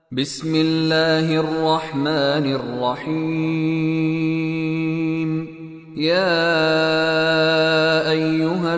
بسم الله الرحمن الرحيم. يا أيها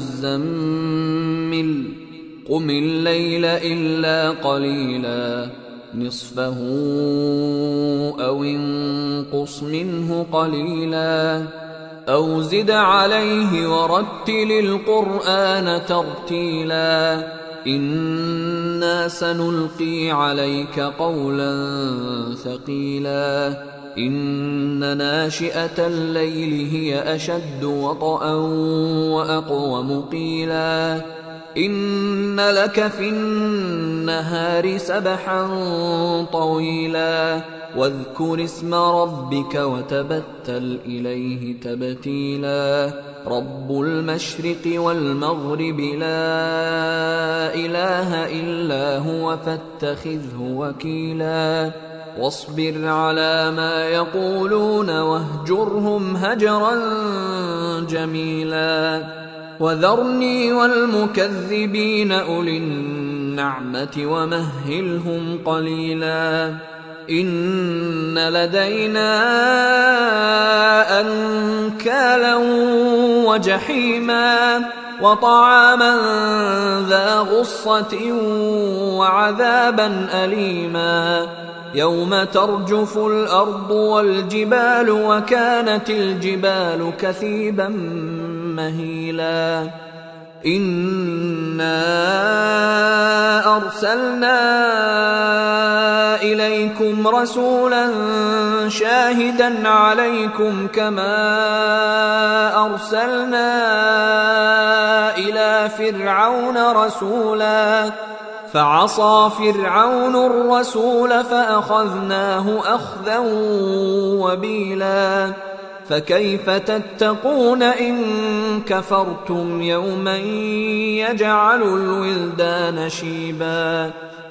المزمل قم الليل إلا قليلا نصفه أو انقص منه قليلا أو زد عليه ورتل القرآن ترتيلا إنا سنلقي عليك قولا ثقيلا إن ناشئة الليل هي أشد وطئا وأقوم قيلا إن لك في النهار سبحا طويلا واذكر اسم ربك وتبتل إليه تبتيلا رب المشرق والمغرب لا إله إلا هو فاتخذه وكيلا واصبر على ما يقولون واهجرهم هجرا جميلا وذرني والمكذبين أولي النعمة ومهلهم قليلا إن لدينا أنكالا وجحيما وطعاما ذا غصة وعذابا أليما يوم ترجف الأرض والجبال وكانت الجبال كثيبا مهيلا إنا أرسلنا إليكم رسولا شاهدا عليكم كما أرسلنا إلى فرعون رسولا فعصى فرعون الرسول فأخذناه أخذا وبيلا فكيف تتقون إن كفرتم يوما يجعل الولدان شيبا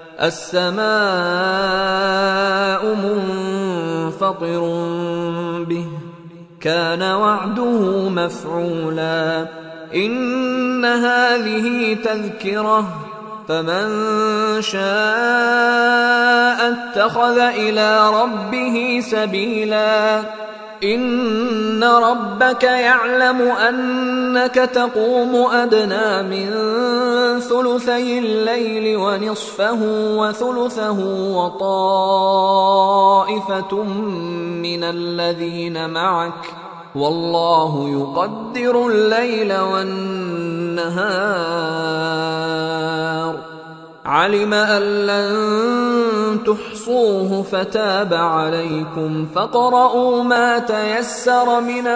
السماء منفطر به كان وعده مفعولا إن هذه تذكرة فمن شاء اتخذ إلى ربه سبيلا إن ربك يعلم أنك تقوم أدنى من ثلثي الليل ونصفه وثلثه وطائفة من الذين معك والله يقدر الليل والنهار علم أن لن تحصوه فتاب عليكم فاقرؤوا ما تيسر من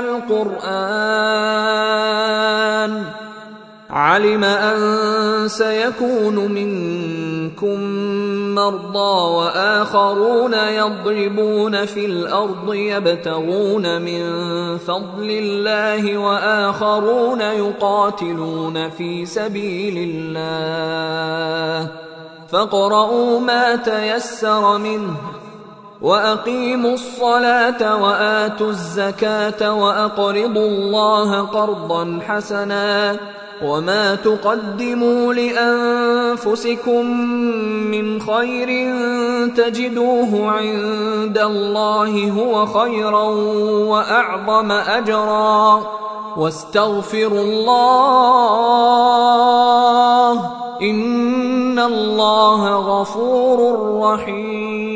القرآن علم أن سيكون منكم مرضى وآخرون يضربون في الأرض يبتغون من فضل الله وآخرون يقاتلون في سبيل الله فاقرؤوا ما تيسر منه وأقيموا الصلاة وآتوا الزكاة وأقرضوا الله قرضا حسنا وما تقدموا لأنفسكم من خير تجدوه عند الله هو خيرا وأعظم أجرا واستغفروا الله إن الله غفور رحيم.